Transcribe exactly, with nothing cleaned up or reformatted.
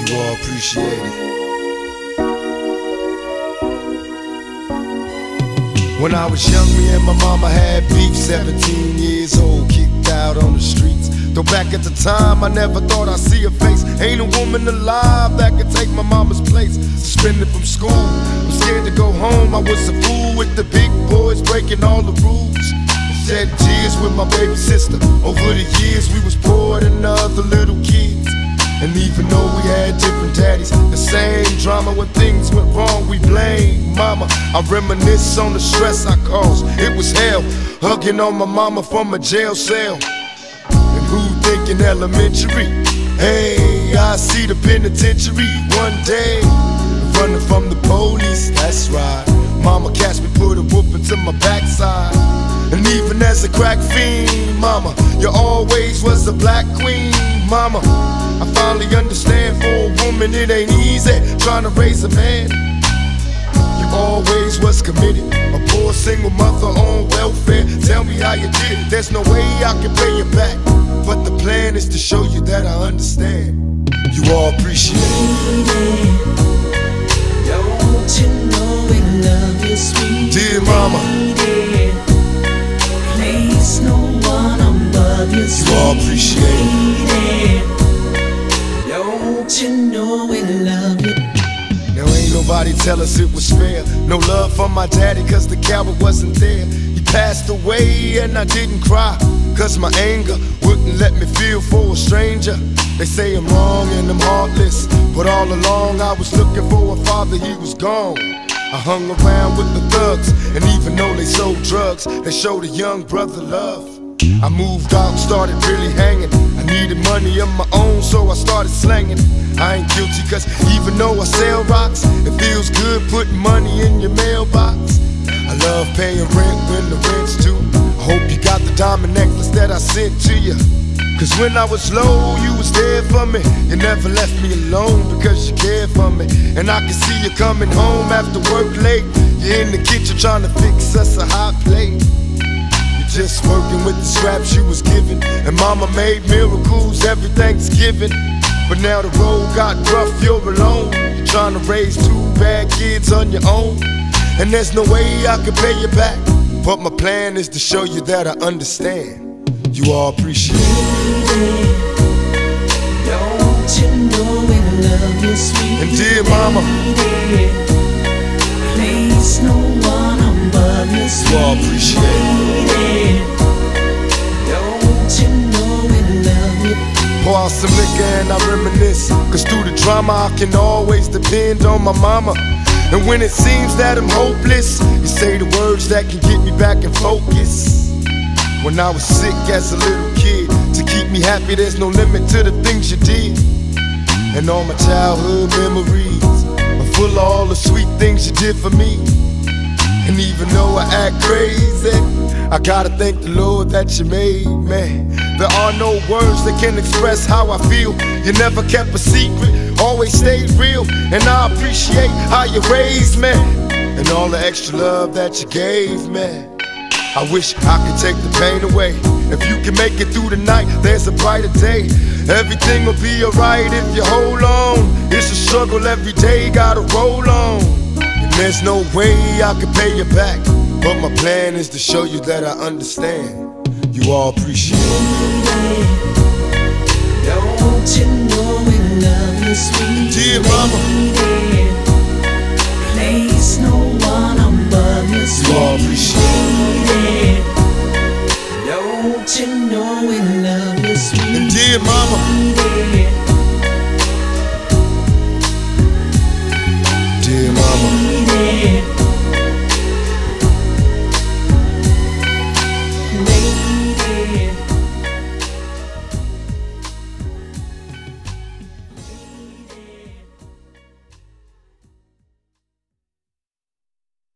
You all appreciate it. When I was young, me and my mama had beef. Seventeen years old, kicked out on the streets. Though back at the time, I never thought I'd see her face. Ain't a woman alive that could take my mama's place. Suspended from school, I'm scared to go home. I was a fool with the big boys, breaking all the rules. Shed tears with my baby sister. Over the years, we was poor than other little kids. And even though we had different daddies, the same drama. When things went wrong, we blame mama. I reminisce on the stress I caused. It was hell, hugging on my mama from a jail cell. And who thinking elementary? Hey, I see the penitentiary one day. Running from the police, that's right. Mama catch me, put a whooping to my backside. And even as a crack fiend, mama, you always was a black queen, mama. I finally understand, for a woman it ain't easy trying to raise a man. You always was committed, a poor single mother on welfare. Tell me how you did it, there's no way I can pay you back. But the plan is to show you that I understand. You all appreciate it. Don't you know we love you, sweet dear mama. Place no one above you, you all appreciate it. Don't you know we love you? Now ain't nobody tell us it was fair. No love for my daddy cause the coward wasn't there. He passed away and I didn't cry, cause my anger wouldn't let me feel for a stranger. They say I'm wrong and I'm heartless, but all along I was looking for a father, he was gone. I hung around with the thugs, and even though they sold drugs, they showed a young brother love. I moved out and started really hanging. I needed money of my own, so I started slanging. I ain't guilty cause even though I sell rocks, it feels good putting money in your mailbox. I love paying rent when the rent's due. I hope you got the diamond necklace that I sent to you. Cause when I was low, you was there for me. You never left me alone because you cared for me. And I can see you coming home after work late. You're in the kitchen trying to fix us a hot plate. You're just working with the scraps you was given. And mama made miracles every Thanksgiving. But now the road got rough, you're alone. You're trying to raise two bad kids on your own. And there's no way I can pay you back. But my plan is to show you that I understand. You all appreciate it. Don't you know we love you, sweet and dear mama. Place no one above you, sweet you all appreciate it. Don't you know we love you? Pour out some liquor and I reminisce, cause through the drama I can always depend on my mama. And when it seems that I'm hopeless, you say the words that can get me back in focus. When I was sick as a little kid, to keep me happy there's no limit to the things you did. And all my childhood memories are full of all the sweet things you did for me. And even though I act crazy, I gotta thank the Lord that you made me. There are no words that can express how I feel. You never kept a secret, always stayed real. And I appreciate how you raised me, and all the extra love that you gave me. I wish I could take the pain away. If you can make it through the night, there's a brighter day. Everything will be alright if you hold on. It's a struggle every day, gotta roll on. And there's no way I can pay you back, but my plan is to show you that I understand. You all appreciate it. Don't you know we love you, sweet dear mama. Place no one above you, sweet you all appreciate it. Don't you know we love you, sweet and dear mama.